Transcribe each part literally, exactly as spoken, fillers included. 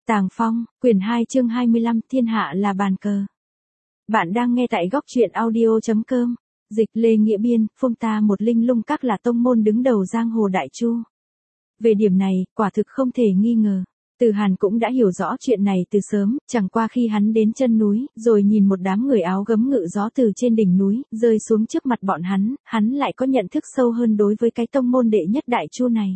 Tàng Phong, quyển hai chương hai mươi lăm, thiên hạ là bàn cờ. Bạn đang nghe tại góc truyện audio chấm com. Dịch Lê Nghĩa Biên, phông ta một linh lung các là tông môn đứng đầu giang hồ đại chu. Về điểm này, quả thực không thể nghi ngờ. Từ Hàn cũng đã hiểu rõ chuyện này từ sớm, chẳng qua khi hắn đến chân núi, rồi nhìn một đám người áo gấm ngự gió từ trên đỉnh núi, rơi xuống trước mặt bọn hắn, hắn lại có nhận thức sâu hơn đối với cái tông môn đệ nhất đại chu này.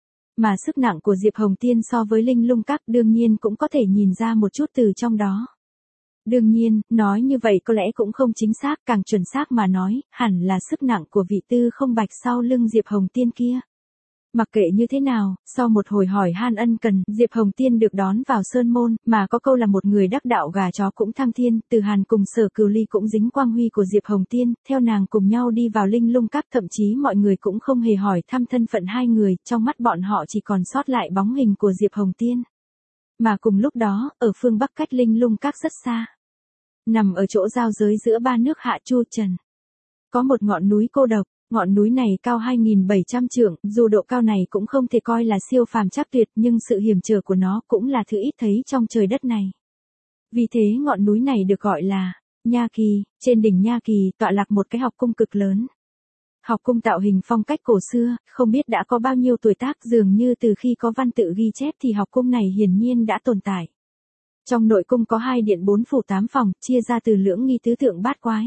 Mà sức nặng của Diệp Hồng Tiên so với linh lung các đương nhiên cũng có thể nhìn ra một chút từ trong đó. Đương nhiên, nói như vậy có lẽ cũng không chính xác, càng chuẩn xác mà nói, hẳn là sức nặng của vị tư không bạch sau lưng Diệp Hồng Tiên kia. Mặc kệ như thế nào, sau một hồi hỏi han ân cần, Diệp Hồng Tiên được đón vào sơn môn, mà có câu là một người đắc đạo gà chó cũng thăng thiên, Từ Hàn cùng Sở Cửu Ly cũng dính quang huy của Diệp Hồng Tiên, theo nàng cùng nhau đi vào linh lung các, thậm chí mọi người cũng không hề hỏi thăm thân phận hai người, trong mắt bọn họ chỉ còn sót lại bóng hình của Diệp Hồng Tiên. Mà cùng lúc đó, ở phương bắc cách linh lung các rất xa, nằm ở chỗ giao giới giữa ba nước Hạ Chu Trần, có một ngọn núi cô độc. Ngọn núi này cao hai nghìn bảy trăm trượng, dù độ cao này cũng không thể coi là siêu phàm trắc tuyệt, nhưng sự hiểm trở của nó cũng là thứ ít thấy trong trời đất này. Vì thế ngọn núi này được gọi là Nha Kỳ, trên đỉnh Nha Kỳ tọa lạc một cái học cung cực lớn. Học cung tạo hình phong cách cổ xưa, không biết đã có bao nhiêu tuổi tác, dường như từ khi có văn tự ghi chép thì học cung này hiển nhiên đã tồn tại. Trong nội cung có hai điện bốn phủ tám phòng, chia ra từ lưỡng nghi tứ tượng bát quái.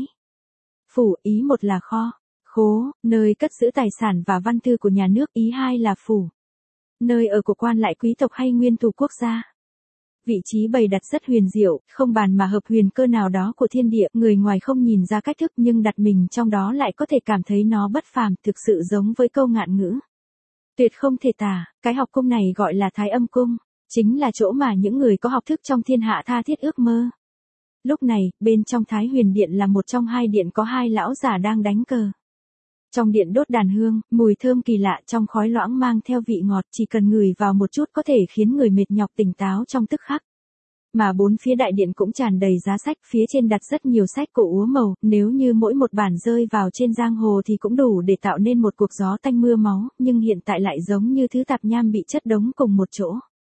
Phủ, ý một là kho, khố, nơi cất giữ tài sản và văn thư của nhà nước, ý hai là phủ, nơi ở của quan lại quý tộc hay nguyên thủ quốc gia. Vị trí bày đặt rất huyền diệu, không bàn mà hợp huyền cơ nào đó của thiên địa, người ngoài không nhìn ra cách thức nhưng đặt mình trong đó lại có thể cảm thấy nó bất phàm, thực sự giống với câu ngạn ngữ. Tuyệt không thể tả, cái học cung này gọi là Thái Âm Cung, chính là chỗ mà những người có học thức trong thiên hạ tha thiết ước mơ. Lúc này, bên trong Thái Huyền Điện là một trong hai điện có hai lão giả đang đánh cờ. Trong điện đốt đàn hương, mùi thơm kỳ lạ trong khói loãng mang theo vị ngọt, chỉ cần ngửi vào một chút có thể khiến người mệt nhọc tỉnh táo trong tức khắc. Mà bốn phía đại điện cũng tràn đầy giá sách, phía trên đặt rất nhiều sách cổ úa màu, nếu như mỗi một bản rơi vào trên giang hồ thì cũng đủ để tạo nên một cuộc gió tanh mưa máu, nhưng hiện tại lại giống như thứ tạp nham bị chất đống cùng một chỗ.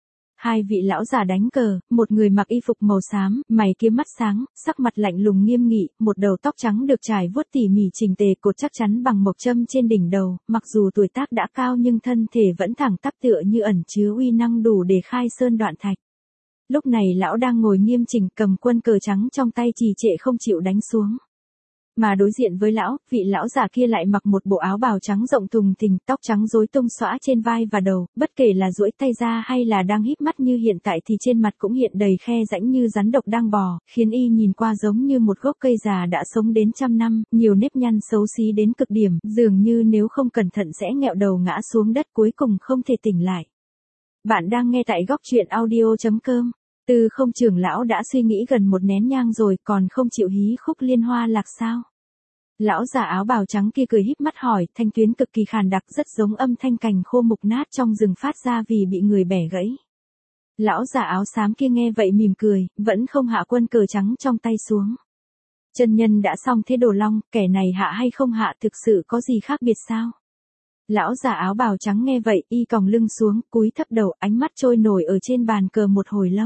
Hai vị lão già đánh cờ, một người mặc y phục màu xám, mày kiếm mắt sáng, sắc mặt lạnh lùng nghiêm nghị, một đầu tóc trắng được trải vuốt tỉ mỉ chỉnh tề, cột chắc chắn bằng mộc châm trên đỉnh đầu, mặc dù tuổi tác đã cao nhưng thân thể vẫn thẳng tắp tựa như ẩn chứa uy năng đủ để khai sơn đoạn thạch. Lúc này lão đang ngồi nghiêm chỉnh cầm quân cờ trắng trong tay trì trệ không chịu đánh xuống. Mà đối diện với lão, vị lão già kia lại mặc một bộ áo bào trắng rộng thùng thình, tóc trắng rối tung xõa trên vai và đầu, bất kể là duỗi tay ra hay là đang híp mắt như hiện tại thì trên mặt cũng hiện đầy khe rãnh như rắn độc đang bò, khiến y nhìn qua giống như một gốc cây già đã sống đến trăm năm, nhiều nếp nhăn xấu xí đến cực điểm, dường như nếu không cẩn thận sẽ nghẹo đầu ngã xuống đất cuối cùng không thể tỉnh lại. Bạn đang nghe tại góc truyện audio chấm com. Tư không trưởng lão đã suy nghĩ gần một nén nhang rồi, còn không chịu hí khúc liên hoa lạc sao? Lão già áo bào trắng kia cười híp mắt hỏi, thanh tuyến cực kỳ khàn đặc, rất giống âm thanh cành khô mục nát trong rừng phát ra vì bị người bẻ gãy. Lão già áo xám kia nghe vậy mỉm cười, vẫn không hạ quân cờ trắng trong tay xuống. Chân nhân đã xong thế Đồ Long, kẻ này hạ hay không hạ thực sự có gì khác biệt sao? Lão già áo bào trắng nghe vậy, y còng lưng xuống, cúi thấp đầu, ánh mắt trôi nổi ở trên bàn cờ một hồi lâu.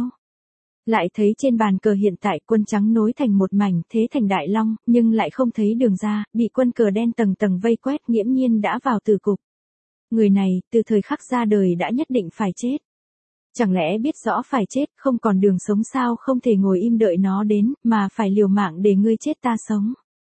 Lại thấy trên bàn cờ hiện tại quân trắng nối thành một mảnh, thế thành đại long, nhưng lại không thấy đường ra, bị quân cờ đen tầng tầng vây quét, nghiễm nhiên đã vào tử cục. Người này, từ thời khắc ra đời đã nhất định phải chết. Chẳng lẽ biết rõ phải chết, không còn đường sống sao, không thể ngồi im đợi nó đến, mà phải liều mạng để ngươi chết ta sống.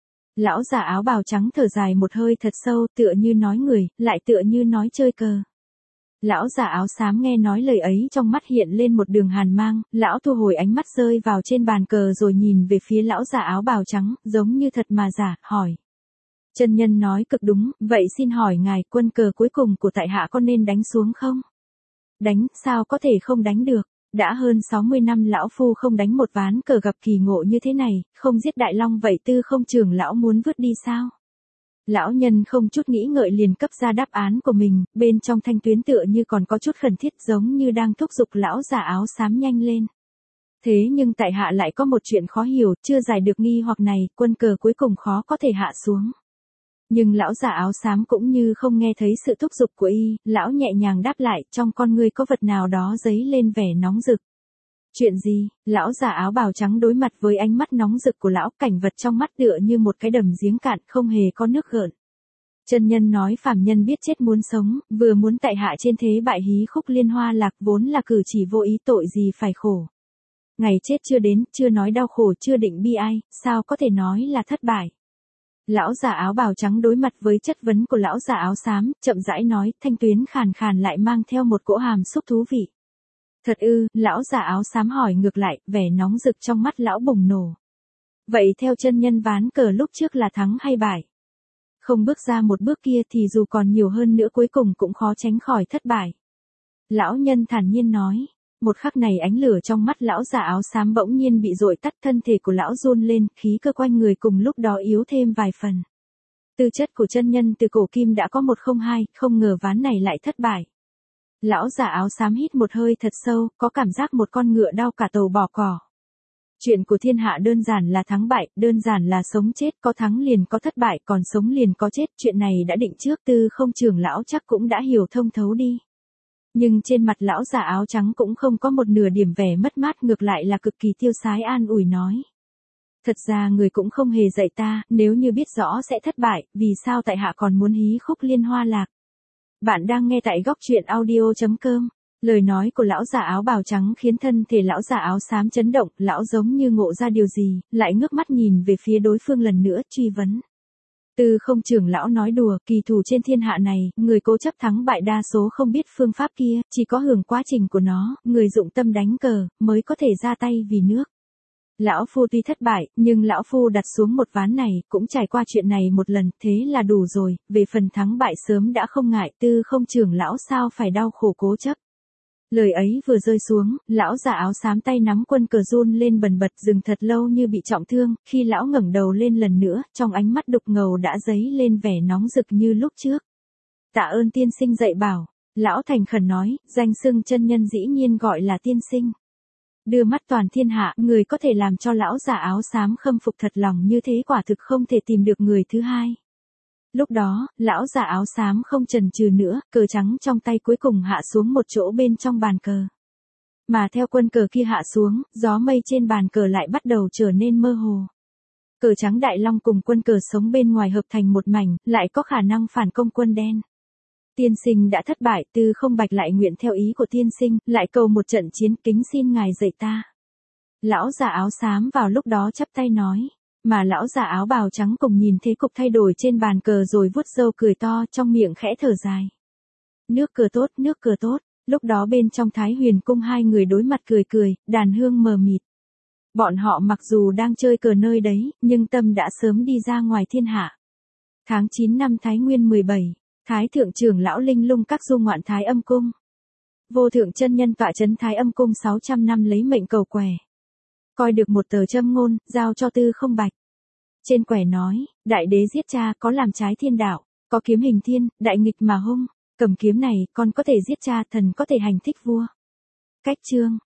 Lão già áo bào trắng thở dài một hơi thật sâu, tựa như nói người, lại tựa như nói chơi cờ. Lão già áo xám nghe nói lời ấy trong mắt hiện lên một đường hàn mang, lão thu hồi ánh mắt rơi vào trên bàn cờ rồi nhìn về phía lão già áo bào trắng, giống như thật mà giả, hỏi. Chân nhân nói cực đúng, vậy xin hỏi ngài, quân cờ cuối cùng của tại hạ có nên đánh xuống không? Đánh, sao có thể không đánh được, đã hơn sáu mươi năm lão phu không đánh một ván cờ gặp kỳ ngộ như thế này, không giết đại long vậy tư không trưởng lão muốn vứt đi sao? Lão nhân không chút nghĩ ngợi liền cấp ra đáp án của mình, bên trong thanh tuyến tựa như còn có chút khẩn thiết giống như đang thúc giục lão già áo xám nhanh lên. Thế nhưng tại hạ lại có một chuyện khó hiểu, chưa giải được nghi hoặc này, quân cờ cuối cùng khó có thể hạ xuống. Nhưng lão già áo xám cũng như không nghe thấy sự thúc giục của y, lão nhẹ nhàng đáp lại, trong con ngươi có vật nào đó dấy lên vẻ nóng rực. Chuyện gì? Lão già áo bào trắng đối mặt với ánh mắt nóng rực của lão, cảnh vật trong mắt tựa như một cái đầm giếng cạn, không hề có nước gợn. Chân nhân nói phàm nhân biết chết muốn sống, vừa muốn tại hạ trên thế bại hí khúc liên hoa lạc, vốn là cử chỉ vô ý, tội gì phải khổ. Ngày chết chưa đến, chưa nói đau khổ, chưa định bi ai, sao có thể nói là thất bại. Lão già áo bào trắng đối mặt với chất vấn của lão già áo xám, chậm rãi nói, thanh tuyến khàn khàn lại mang theo một cỗ hàm xúc thú vị. Thật ư? Lão già áo xám hỏi ngược lại, vẻ nóng rực trong mắt lão bùng nổ. Vậy theo chân nhân ván cờ lúc trước là thắng hay bại? Không bước ra một bước kia thì dù còn nhiều hơn nữa cuối cùng cũng khó tránh khỏi thất bại. Lão nhân thản nhiên nói. Một khắc này ánh lửa trong mắt lão già áo xám bỗng nhiên bị dội tắt, thân thể của lão run lên, khí cơ quanh người cùng lúc đó yếu thêm vài phần. Tư chất của chân nhân từ cổ kim đã có một không hai, không ngờ ván này lại thất bại. Lão già áo xám hít một hơi thật sâu, có cảm giác một con ngựa đau cả tàu bỏ cỏ. Chuyện của thiên hạ đơn giản là thắng bại, đơn giản là sống chết, có thắng liền có thất bại, còn sống liền có chết, chuyện này đã định trước, Tư Không trưởng lão chắc cũng đã hiểu thông thấu đi. Nhưng trên mặt lão già áo trắng cũng không có một nửa điểm vẻ mất mát, ngược lại là cực kỳ tiêu sái an ủi nói. Thật ra người cũng không hề dạy ta, nếu như biết rõ sẽ thất bại, vì sao tại hạ còn muốn hí khúc liên hoa lạc. Bạn đang nghe tại góc truyện audio chấm com. Lời nói của lão già áo bào trắng khiến thân thể lão già áo xám chấn động, lão giống như ngộ ra điều gì, lại ngước mắt nhìn về phía đối phương lần nữa, truy vấn. Tư Không trưởng lão nói đùa, kỳ thủ trên thiên hạ này, người cố chấp thắng bại đa số không biết phương pháp kia, chỉ có hưởng quá trình của nó, người dụng tâm đánh cờ, mới có thể ra tay vì nước. Lão phu tuy thất bại, nhưng lão phu đặt xuống một ván này, cũng trải qua chuyện này một lần, thế là đủ rồi, về phần thắng bại sớm đã không ngại, Tư Không trưởng lão sao phải đau khổ cố chấp. Lời ấy vừa rơi xuống, lão già áo xám tay nắm quân cờ run lên bần bật, dừng thật lâu như bị trọng thương, khi lão ngẩng đầu lên lần nữa, trong ánh mắt đục ngầu đã dấy lên vẻ nóng rực như lúc trước. Tạ ơn tiên sinh dạy bảo, lão thành khẩn nói, danh xưng chân nhân dĩ nhiên gọi là tiên sinh. Đưa mắt toàn thiên hạ, người có thể làm cho lão già áo xám khâm phục thật lòng như thế quả thực không thể tìm được người thứ hai. Lúc đó, lão già áo xám không chần chừ nữa, cờ trắng trong tay cuối cùng hạ xuống một chỗ bên trong bàn cờ. Mà theo quân cờ kia hạ xuống, gió mây trên bàn cờ lại bắt đầu trở nên mơ hồ. Cờ trắng đại long cùng quân cờ sống bên ngoài hợp thành một mảnh, lại có khả năng phản công quân đen. Tiên sinh đã thất bại, Tư Không bạch lại nguyện theo ý của tiên sinh, lại cầu một trận chiến, kính xin ngài dạy ta. Lão già áo xám vào lúc đó chắp tay nói. Mà lão già áo bào trắng cùng nhìn thế cục thay đổi trên bàn cờ rồi vuốt râu cười to, trong miệng khẽ thở dài. Nước cờ tốt, nước cờ tốt. Lúc đó bên trong Thái Huyền cung hai người đối mặt cười cười, đàn hương mờ mịt. Bọn họ mặc dù đang chơi cờ nơi đấy, nhưng tâm đã sớm đi ra ngoài thiên hạ. Tháng chín năm Thái Nguyên mười bảy, Thái thượng trưởng lão linh lung các du ngoạn Thái Âm cung. Vô thượng chân nhân tọa trấn Thái Âm cung sáu trăm năm lấy mệnh cầu quẻ. Coi được một tờ châm ngôn, giao cho Tư Không bạch. Trên quẻ nói, đại đế giết cha có làm trái thiên đạo, có kiếm hình thiên, đại nghịch mà hung, cầm kiếm này, con có thể giết cha, thần có thể hành thích vua. Cách chương,